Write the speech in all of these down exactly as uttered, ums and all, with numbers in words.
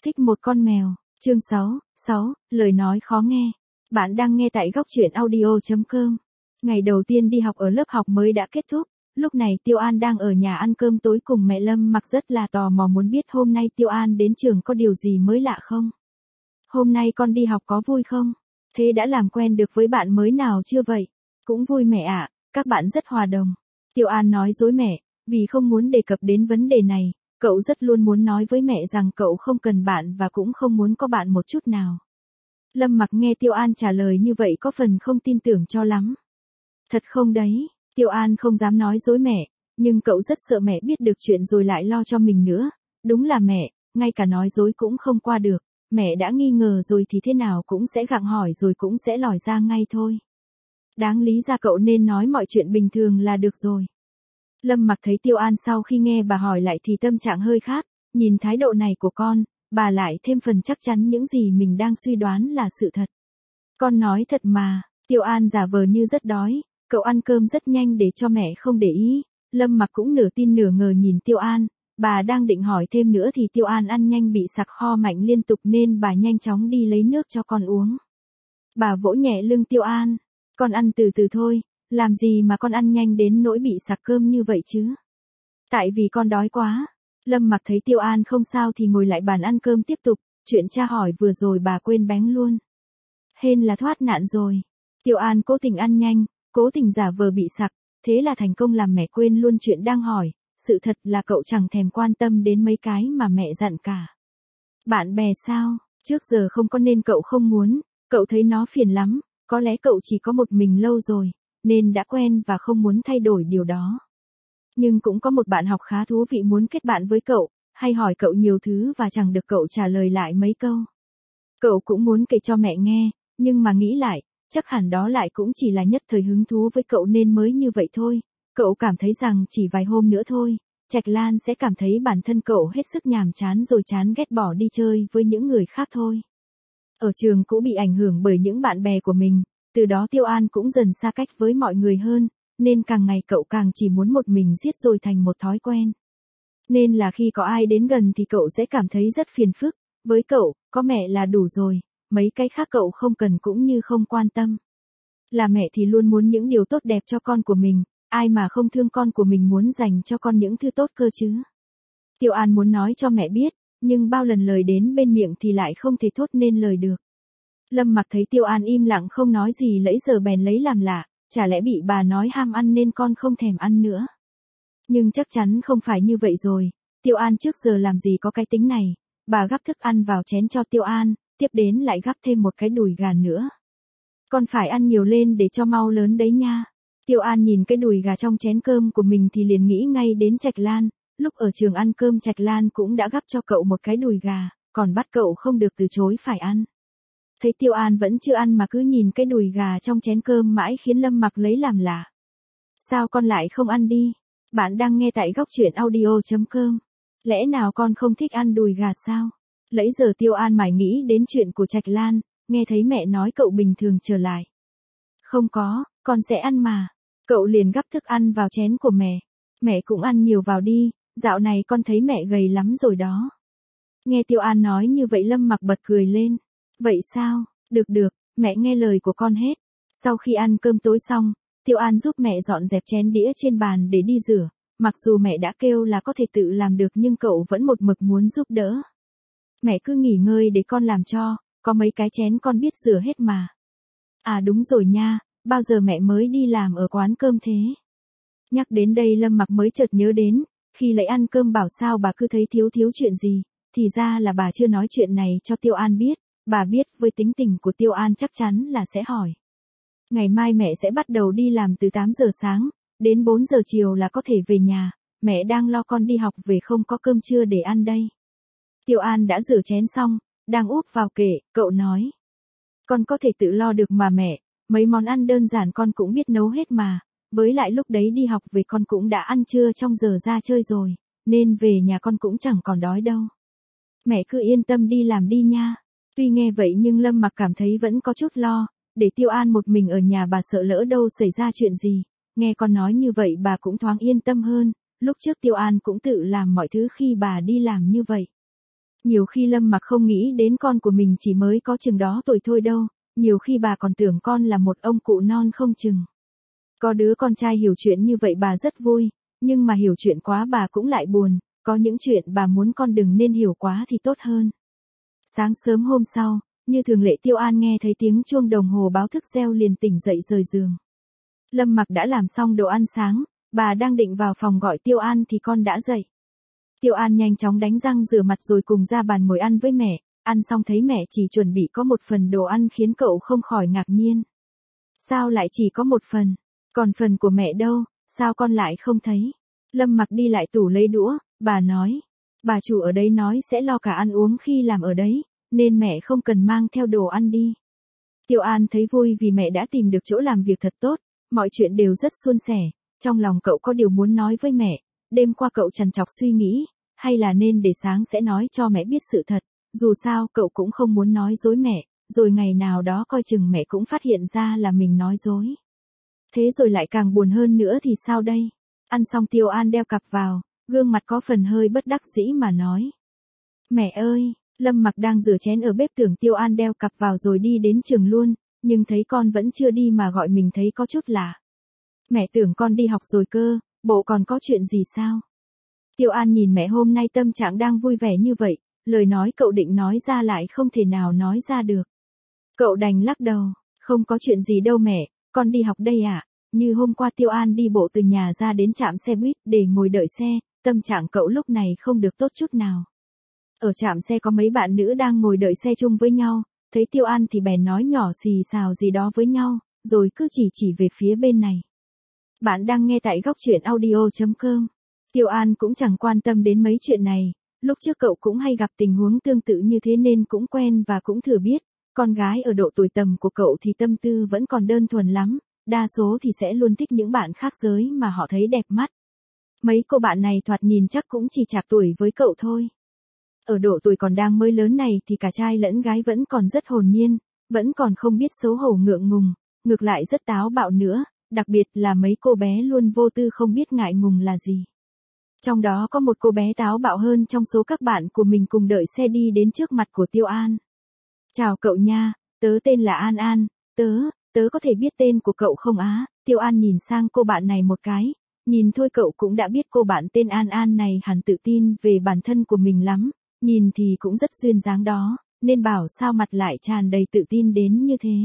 Thích một con mèo, chương sáu, sáu, lời nói khó nghe. Bạn đang nghe tại góc truyện audio chấm com. Ngày đầu tiên đi học ở lớp học mới đã kết thúc, lúc này Tiêu An đang ở nhà ăn cơm tối cùng mẹ Lâm Mặc rất là tò mò muốn biết hôm nay Tiêu An đến trường có điều gì mới lạ không? Hôm nay con đi học có vui không? Thế đã làm quen được với bạn mới nào chưa vậy? Cũng vui mẹ ạ, các bạn rất hòa đồng. Tiêu An nói dối mẹ, vì không muốn đề cập đến vấn đề này. Cậu rất luôn muốn nói với mẹ rằng cậu không cần bạn và cũng không muốn có bạn một chút nào. Lâm Mặc nghe Tiêu An trả lời như vậy có phần không tin tưởng cho lắm. Thật không đấy, Tiêu An không dám nói dối mẹ, nhưng cậu rất sợ mẹ biết được chuyện rồi lại lo cho mình nữa. Đúng là mẹ, ngay cả nói dối cũng không qua được, mẹ đã nghi ngờ rồi thì thế nào cũng sẽ gặng hỏi rồi cũng sẽ lòi ra ngay thôi. Đáng lý ra cậu nên nói mọi chuyện bình thường là được rồi. Lâm Mặc thấy Tiêu An sau khi nghe bà hỏi lại thì tâm trạng hơi khác, nhìn thái độ này của con, bà lại thêm phần chắc chắn những gì mình đang suy đoán là sự thật. Con nói thật mà, Tiêu An giả vờ như rất đói, cậu ăn cơm rất nhanh để cho mẹ không để ý. Lâm Mặc cũng nửa tin nửa ngờ nhìn Tiêu An, bà đang định hỏi thêm nữa thì Tiêu An ăn nhanh bị sặc ho mạnh liên tục nên bà nhanh chóng đi lấy nước cho con uống. Bà vỗ nhẹ lưng Tiêu An, con ăn từ từ thôi. Làm gì mà con ăn nhanh đến nỗi bị sặc cơm như vậy chứ? Tại vì con đói quá. Lâm Mặc thấy Tiêu An không sao thì ngồi lại bàn ăn cơm tiếp tục, chuyện tra hỏi vừa rồi bà quên bén luôn. Hên là thoát nạn rồi. Tiêu An cố tình ăn nhanh, cố tình giả vờ bị sặc, thế là thành công làm mẹ quên luôn chuyện đang hỏi, sự thật là cậu chẳng thèm quan tâm đến mấy cái mà mẹ dặn cả. Bạn bè sao, trước giờ không có nên cậu không muốn, cậu thấy nó phiền lắm, có lẽ cậu chỉ có một mình lâu rồi. Nên đã quen và không muốn thay đổi điều đó. Nhưng cũng có một bạn học khá thú vị muốn kết bạn với cậu, hay hỏi cậu nhiều thứ và chẳng được cậu trả lời lại mấy câu. Cậu cũng muốn kể cho mẹ nghe, nhưng mà nghĩ lại, chắc hẳn đó lại cũng chỉ là nhất thời hứng thú với cậu nên mới như vậy thôi. Cậu cảm thấy rằng chỉ vài hôm nữa thôi, Trạch Lan sẽ cảm thấy bản thân cậu hết sức nhàm chán rồi chán ghét bỏ đi chơi với những người khác thôi. Ở trường cũ bị ảnh hưởng bởi những bạn bè của mình. Từ đó Tiêu An cũng dần xa cách với mọi người hơn, nên càng ngày cậu càng chỉ muốn một mình giết rồi thành một thói quen. Nên là khi có ai đến gần thì cậu sẽ cảm thấy rất phiền phức, với cậu, có mẹ là đủ rồi, mấy cái khác cậu không cần cũng như không quan tâm. Là mẹ thì luôn muốn những điều tốt đẹp cho con của mình, ai mà không thương con của mình muốn dành cho con những thứ tốt cơ chứ. Tiêu An muốn nói cho mẹ biết, nhưng bao lần lời đến bên miệng thì lại không thể thốt nên lời được. Lâm Mặc thấy Tiêu An im lặng không nói gì lấy giờ bèn lấy làm lạ, chả lẽ bị bà nói ham ăn nên con không thèm ăn nữa. Nhưng chắc chắn không phải như vậy rồi, Tiêu An trước giờ làm gì có cái tính này, bà gắp thức ăn vào chén cho Tiêu An, tiếp đến lại gắp thêm một cái đùi gà nữa. Con phải ăn nhiều lên để cho mau lớn đấy nha. Tiêu An nhìn cái đùi gà trong chén cơm của mình thì liền nghĩ ngay đến Trạch Lan, lúc ở trường ăn cơm Trạch Lan cũng đã gắp cho cậu một cái đùi gà, còn bắt cậu không được từ chối phải ăn. Thấy Tiêu An vẫn chưa ăn mà cứ nhìn cái đùi gà trong chén cơm mãi khiến Lâm Mặc lấy làm lạ. Sao con lại không ăn đi? Bạn đang nghe tại góc truyện audio chấm com. Lẽ nào con không thích ăn đùi gà sao? Lấy giờ Tiêu An mải nghĩ đến chuyện của Trạch Lan, nghe thấy mẹ nói cậu bình thường trở lại. Không có, con sẽ ăn mà. Cậu liền gắp thức ăn vào chén của mẹ. Mẹ cũng ăn nhiều vào đi, dạo này con thấy mẹ gầy lắm rồi đó. Nghe Tiêu An nói như vậy Lâm Mặc bật cười lên. Vậy sao, được được, mẹ nghe lời của con hết. Sau khi ăn cơm tối xong, Tiêu An giúp mẹ dọn dẹp chén đĩa trên bàn để đi rửa. Mặc dù mẹ đã kêu là có thể tự làm được nhưng cậu vẫn một mực muốn giúp đỡ. Mẹ cứ nghỉ ngơi để con làm cho, có mấy cái chén con biết rửa hết mà. À đúng rồi nha, bao giờ mẹ mới đi làm ở quán cơm thế? Nhắc đến đây Lâm Mặc mới chợt nhớ đến, khi lấy ăn cơm bảo sao bà cứ thấy thiếu thiếu chuyện gì, thì ra là bà chưa nói chuyện này cho Tiêu An biết. Bà biết với tính tình của Tiêu An chắc chắn là sẽ hỏi. Ngày mai mẹ sẽ bắt đầu đi làm từ tám giờ sáng, đến bốn giờ chiều là có thể về nhà, mẹ đang lo con đi học về không có cơm trưa để ăn đây. Tiêu An đã rửa chén xong, đang úp vào kệ, cậu nói. Con có thể tự lo được mà mẹ, mấy món ăn đơn giản con cũng biết nấu hết mà, với lại lúc đấy đi học về con cũng đã ăn trưa trong giờ ra chơi rồi, nên về nhà con cũng chẳng còn đói đâu. Mẹ cứ yên tâm đi làm đi nha. Tuy nghe vậy nhưng Lâm Mặc cảm thấy vẫn có chút lo, để Tiêu An một mình ở nhà bà sợ lỡ đâu xảy ra chuyện gì, nghe con nói như vậy bà cũng thoáng yên tâm hơn, lúc trước Tiêu An cũng tự làm mọi thứ khi bà đi làm như vậy. Nhiều khi Lâm Mặc không nghĩ đến con của mình chỉ mới có chừng đó tuổi thôi đâu, nhiều khi bà còn tưởng con là một ông cụ non không chừng. Có đứa con trai hiểu chuyện như vậy bà rất vui, nhưng mà hiểu chuyện quá bà cũng lại buồn, có những chuyện bà muốn con đừng nên hiểu quá thì tốt hơn. Sáng sớm hôm sau, như thường lệ Tiêu An nghe thấy tiếng chuông đồng hồ báo thức reo liền tỉnh dậy rời giường. Lâm Mặc đã làm xong đồ ăn sáng, bà đang định vào phòng gọi Tiêu An thì con đã dậy. Tiêu An nhanh chóng đánh răng rửa mặt rồi cùng ra bàn ngồi ăn với mẹ, ăn xong thấy mẹ chỉ chuẩn bị có một phần đồ ăn khiến cậu không khỏi ngạc nhiên. Sao lại chỉ có một phần? Còn phần của mẹ đâu, sao con lại không thấy? Lâm Mặc đi lại tủ lấy đũa, bà nói. Bà chủ ở đấy nói sẽ lo cả ăn uống khi làm ở đấy, nên mẹ không cần mang theo đồ ăn đi. Tiêu An thấy vui vì mẹ đã tìm được chỗ làm việc thật tốt, mọi chuyện đều rất suôn sẻ, trong lòng cậu có điều muốn nói với mẹ, đêm qua cậu trằn trọc suy nghĩ, hay là nên để sáng sẽ nói cho mẹ biết sự thật, dù sao cậu cũng không muốn nói dối mẹ, rồi ngày nào đó coi chừng mẹ cũng phát hiện ra là mình nói dối. Thế rồi lại càng buồn hơn nữa thì sao đây? Ăn xong Tiêu An đeo cặp vào, gương mặt có phần hơi bất đắc dĩ mà nói. Mẹ ơi, Lâm Mặc đang rửa chén ở bếp tưởng Tiêu An đeo cặp vào rồi đi đến trường luôn, nhưng thấy con vẫn chưa đi mà gọi mình thấy có chút lạ. Mẹ tưởng con đi học rồi cơ, bộ còn có chuyện gì sao? Tiêu An nhìn mẹ hôm nay tâm trạng đang vui vẻ như vậy, lời nói cậu định nói ra lại không thể nào nói ra được. Cậu đành lắc đầu, không có chuyện gì đâu mẹ, con đi học đây ạ. À? Như hôm qua Tiêu An đi bộ từ nhà ra đến trạm xe buýt để ngồi đợi xe, tâm trạng cậu lúc này không được tốt chút nào. Ở trạm xe có mấy bạn nữ đang ngồi đợi xe chung với nhau, thấy Tiêu An thì bèn nói nhỏ xì xào gì đó với nhau, rồi cứ chỉ chỉ về phía bên này. Bạn đang nghe tại góc truyện audio chấm com. Tiêu An cũng chẳng quan tâm đến mấy chuyện này, lúc trước cậu cũng hay gặp tình huống tương tự như thế nên cũng quen và cũng thừa biết, con gái ở độ tuổi tầm của cậu thì tâm tư vẫn còn đơn thuần lắm, đa số thì sẽ luôn thích những bạn khác giới mà họ thấy đẹp mắt. Mấy cô bạn này thoạt nhìn chắc cũng chỉ chạc tuổi với cậu thôi. Ở độ tuổi còn đang mới lớn này thì cả trai lẫn gái vẫn còn rất hồn nhiên, vẫn còn không biết xấu hổ ngượng ngùng, ngược lại rất táo bạo nữa, đặc biệt là mấy cô bé luôn vô tư không biết ngại ngùng là gì. Trong đó có một cô bé táo bạo hơn trong số các bạn của mình cùng đợi xe đi đến trước mặt của Tiêu An. Chào cậu nha, tớ tên là An An, tớ, tớ có thể biết tên của cậu không á? Tiêu An nhìn sang cô bạn này một cái, nhìn thôi cậu cũng đã biết cô bạn tên An An này hẳn tự tin về bản thân của mình lắm, nhìn thì cũng rất duyên dáng đó, nên bảo sao mặt lại tràn đầy tự tin đến như thế.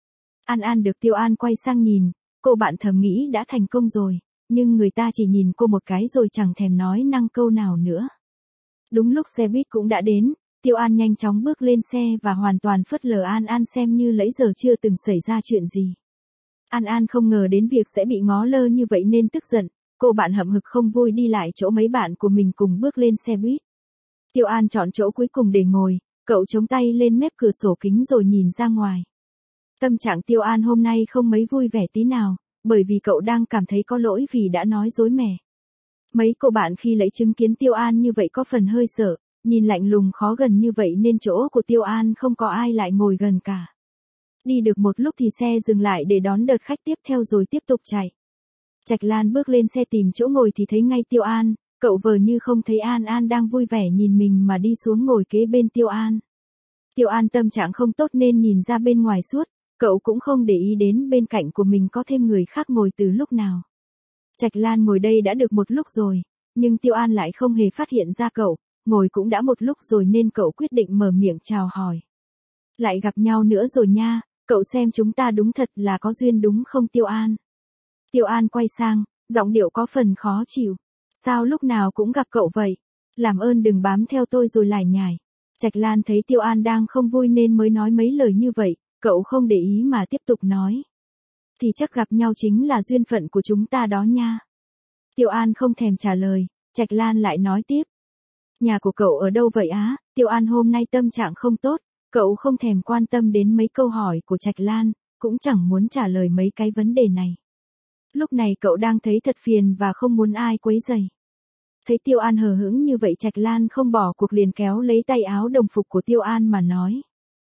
An An được Tiêu An quay sang nhìn, cô bạn thầm nghĩ đã thành công rồi, nhưng người ta chỉ nhìn cô một cái rồi chẳng thèm nói năng câu nào nữa. Đúng lúc xe buýt cũng đã đến, Tiêu An nhanh chóng bước lên xe và hoàn toàn phớt lờ An An xem như lấy giờ chưa từng xảy ra chuyện gì. An An không ngờ đến việc sẽ bị ngó lơ như vậy nên tức giận, cô bạn hậm hực không vui đi lại chỗ mấy bạn của mình cùng bước lên xe buýt. Tiêu An chọn chỗ cuối cùng để ngồi, cậu chống tay lên mép cửa sổ kính rồi nhìn ra ngoài. Tâm trạng Tiêu An hôm nay không mấy vui vẻ tí nào, bởi vì cậu đang cảm thấy có lỗi vì đã nói dối mẹ. Mấy cô bạn khi lấy chứng kiến Tiêu An như vậy có phần hơi sợ, nhìn lạnh lùng khó gần như vậy nên chỗ của Tiêu An không có ai lại ngồi gần cả. Đi được một lúc thì xe dừng lại để đón đợt khách tiếp theo rồi tiếp tục chạy. Trạch Lan bước lên xe tìm chỗ ngồi thì thấy ngay Tiêu An, cậu vờ như không thấy An An đang vui vẻ nhìn mình mà đi xuống ngồi kế bên Tiêu An. Tiêu An tâm trạng không tốt nên nhìn ra bên ngoài suốt, cậu cũng không để ý đến bên cạnh của mình có thêm người khác ngồi từ lúc nào. Trạch Lan ngồi đây đã được một lúc rồi, nhưng Tiêu An lại không hề phát hiện ra cậu, ngồi cũng đã một lúc rồi nên cậu quyết định mở miệng chào hỏi. Lại gặp nhau nữa rồi nha, cậu xem chúng ta đúng thật là có duyên đúng không Tiêu An? Tiêu An quay sang, giọng điệu có phần khó chịu. Sao lúc nào cũng gặp cậu vậy? Làm ơn đừng bám theo tôi rồi lải nhải. Trạch Lan thấy Tiêu An đang không vui nên mới nói mấy lời như vậy, cậu không để ý mà tiếp tục nói. Thì chắc gặp nhau chính là duyên phận của chúng ta đó nha. Tiêu An không thèm trả lời, Trạch Lan lại nói tiếp. Nhà của cậu ở đâu vậy á? Tiêu An hôm nay tâm trạng không tốt, cậu không thèm quan tâm đến mấy câu hỏi của Trạch Lan, cũng chẳng muốn trả lời mấy cái vấn đề này. Lúc này cậu đang thấy thật phiền và không muốn ai quấy rầy. Thấy Tiêu An hờ hững như vậy Trạch Lan không bỏ cuộc liền kéo lấy tay áo đồng phục của Tiêu An mà nói.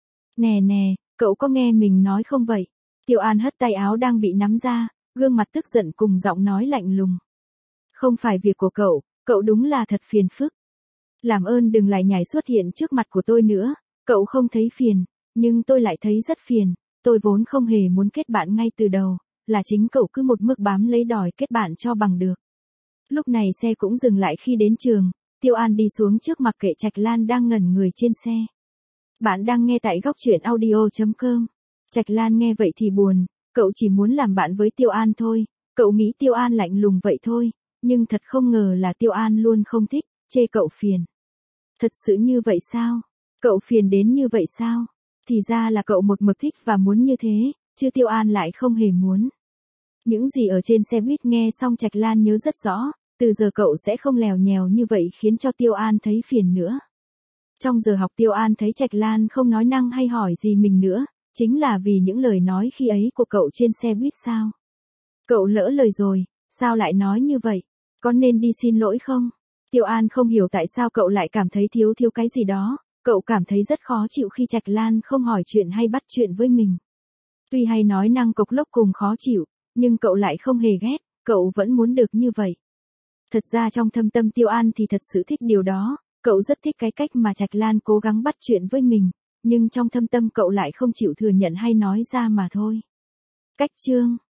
Nè nè, cậu có nghe mình nói không vậy? Tiêu An hất tay áo đang bị nắm ra, gương mặt tức giận cùng giọng nói lạnh lùng. Không phải việc của cậu, cậu đúng là thật phiền phức. Làm ơn đừng lại nhảy xuất hiện trước mặt của tôi nữa, cậu không thấy phiền, nhưng tôi lại thấy rất phiền, tôi vốn không hề muốn kết bạn ngay từ đầu, là chính cậu cứ một mực bám lấy đòi kết bạn cho bằng được. Lúc này xe cũng dừng lại khi đến trường, Tiêu An đi xuống trước mặc kệ Trạch Lan đang ngẩn người trên xe. Bạn đang nghe tại góc truyện audio chấm com. Trạch Lan nghe vậy thì buồn, cậu chỉ muốn làm bạn với Tiêu An thôi, cậu nghĩ Tiêu An lạnh lùng vậy thôi, nhưng thật không ngờ là Tiêu An luôn không thích, chê cậu phiền. Thật sự như vậy sao? Cậu phiền đến như vậy sao? Thì ra là cậu một mực thích và muốn như thế, chứ Tiêu An lại không hề muốn. Những gì ở trên xe buýt nghe xong Trạch Lan nhớ rất rõ, từ giờ cậu sẽ không lèo nhèo như vậy khiến cho Tiêu An thấy phiền nữa. Trong giờ học Tiêu An thấy Trạch Lan không nói năng hay hỏi gì mình nữa, chính là vì những lời nói khi ấy của cậu trên xe buýt sao? Cậu lỡ lời rồi, sao lại nói như vậy? Có nên đi xin lỗi không? Tiêu An không hiểu tại sao cậu lại cảm thấy thiếu thiếu cái gì đó, cậu cảm thấy rất khó chịu khi Trạch Lan không hỏi chuyện hay bắt chuyện với mình. Tuy hay nói năng cộc lốc cùng khó chịu, nhưng cậu lại không hề ghét, cậu vẫn muốn được như vậy. Thật ra trong thâm tâm Tiêu An thì thật sự thích điều đó, cậu rất thích cái cách mà Trạch Lan cố gắng bắt chuyện với mình, nhưng trong thâm tâm cậu lại không chịu thừa nhận hay nói ra mà thôi. Cách chương